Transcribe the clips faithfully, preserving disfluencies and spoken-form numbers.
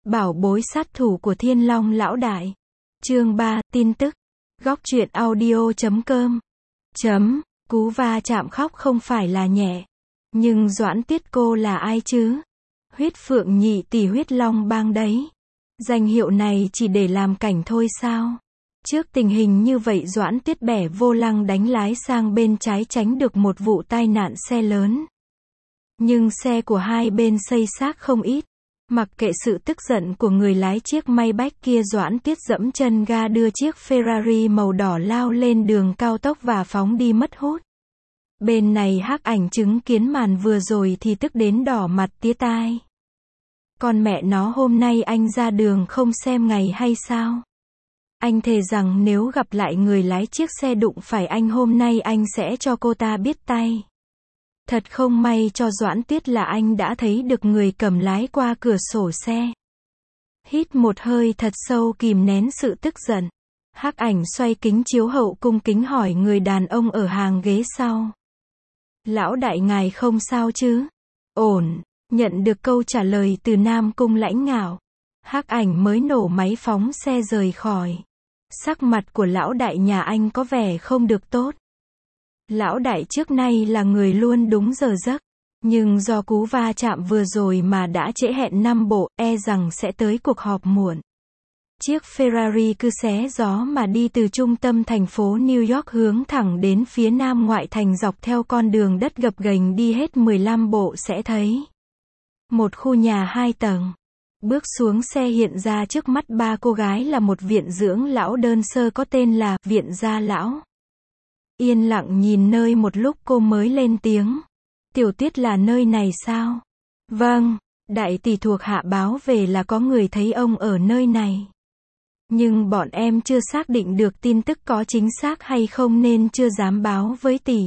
Bảo bối sát thủ của Thiên Long lão đại. Chương ba, tin tức. Góc truyện audio chấm com. Chấm, cú va chạm khóc không phải là nhẹ. Nhưng Doãn Tiết cô là ai chứ? Huyết Phượng nhị tỷ huyết long bang đấy. Danh hiệu này chỉ để làm cảnh thôi sao? Trước tình hình như vậy Doãn Tiết bẻ vô lăng đánh lái sang bên trái tránh được một vụ tai nạn xe lớn. Nhưng xe của hai bên xây xát không ít. Mặc kệ sự tức giận của người lái chiếc Maybach kia, Doãn Tiết dẫm chân ga đưa chiếc Ferrari màu đỏ lao lên đường cao tốc và phóng đi mất hút. Bên này Hắc Ảnh chứng kiến màn vừa rồi thì tức đến đỏ mặt tía tai. Con mẹ nó, hôm nay anh ra đường không xem ngày hay sao? Anh thề rằng nếu gặp lại người lái chiếc xe đụng phải anh hôm nay anh sẽ cho cô ta biết tay. Thật không may cho Doãn Tiết là anh đã thấy được người cầm lái qua cửa sổ xe. Hít một hơi thật sâu kìm nén sự tức giận. Hắc Ảnh xoay kính chiếu hậu cung kính hỏi người đàn ông ở hàng ghế sau. Lão đại ngài không sao chứ? Ổn. Nhận được câu trả lời từ Nam Cung lãnh ngạo, Hắc Ảnh mới nổ máy phóng xe rời khỏi. Sắc mặt của lão đại nhà anh có vẻ không được tốt. Lão đại trước nay là người luôn đúng giờ giấc, nhưng do cú va chạm vừa rồi mà đã trễ hẹn năm bộ, e rằng sẽ tới cuộc họp muộn. Chiếc Ferrari cứ xé gió mà đi từ trung tâm thành phố New York hướng thẳng đến phía nam ngoại thành, dọc theo con đường đất gập ghềnh đi hết mười lăm bộ sẽ thấy một khu nhà hai tầng. Bước xuống xe hiện ra trước mắt ba cô gái là một viện dưỡng lão đơn sơ có tên là Viện Gia Lão. Yên lặng nhìn nơi một lúc cô mới lên tiếng. Tiểu Tiết là nơi này sao? Vâng, đại tỷ thuộc hạ báo về là có người thấy ông ở nơi này. Nhưng bọn em chưa xác định được tin tức có chính xác hay không nên chưa dám báo với tỷ.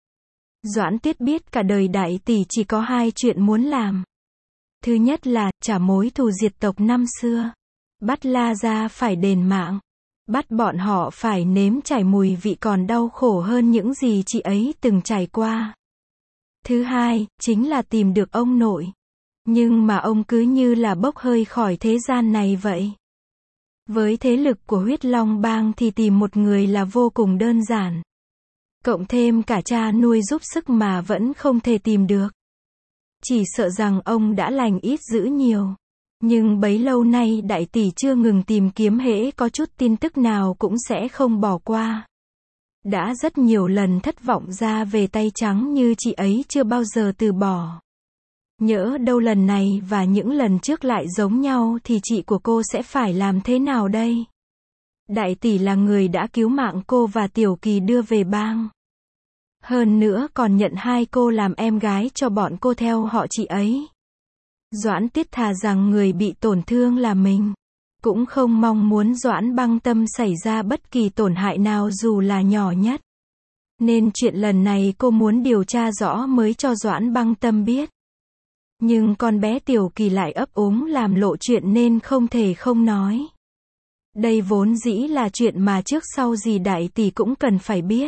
Doãn Tiết biết cả đời đại tỷ chỉ có hai chuyện muốn làm. Thứ nhất là trả mối thù diệt tộc năm xưa. Bắt La Gia phải đền mạng. Bắt bọn họ phải nếm trải mùi vị còn đau khổ hơn những gì chị ấy từng trải qua. Thứ hai, chính là tìm được ông nội. Nhưng mà ông cứ như là bốc hơi khỏi thế gian này vậy. Với thế lực của huyết long bang thì tìm một người là vô cùng đơn giản. Cộng thêm cả cha nuôi giúp sức mà vẫn không thể tìm được. Chỉ sợ rằng ông đã lành ít dữ nhiều. Nhưng bấy lâu nay đại tỷ chưa ngừng tìm kiếm, hễ có chút tin tức nào cũng sẽ không bỏ qua. Đã rất nhiều lần thất vọng ra về tay trắng như chị ấy chưa bao giờ từ bỏ. Nhỡ đâu lần này và những lần trước lại giống nhau thì chị của cô sẽ phải làm thế nào đây? Đại tỷ là người đã cứu mạng cô và Tiểu Kỳ đưa về bang. Hơn nữa còn nhận hai cô làm em gái cho bọn cô theo họ chị ấy. Doãn Tiết thà rằng người bị tổn thương là mình, cũng không mong muốn Doãn Băng Tâm xảy ra bất kỳ tổn hại nào dù là nhỏ nhất. Nên chuyện lần này cô muốn điều tra rõ mới cho Doãn Băng Tâm biết. Nhưng con bé Tiểu Kỳ lại ấp úng làm lộ chuyện nên không thể không nói. Đây vốn dĩ là chuyện mà trước sau gì đại tỷ cũng cần phải biết.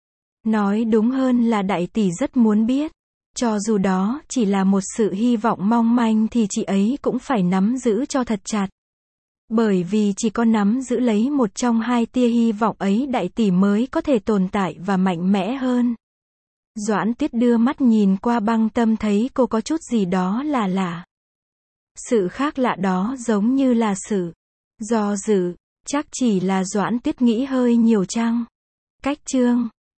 Nói đúng hơn là đại tỷ rất muốn biết. Cho dù đó chỉ là một sự hy vọng mong manh thì chị ấy cũng phải nắm giữ cho thật chặt. Bởi vì chỉ có nắm giữ lấy một trong hai tia hy vọng ấy đại tỷ mới có thể tồn tại và mạnh mẽ hơn. Doãn Tiết đưa mắt nhìn qua Băng Tâm, thấy cô có chút gì đó là lạ. Sự khác lạ đó giống như là sự do dự, chắc chỉ là Doãn Tiết nghĩ hơi nhiều chăng? Cách chương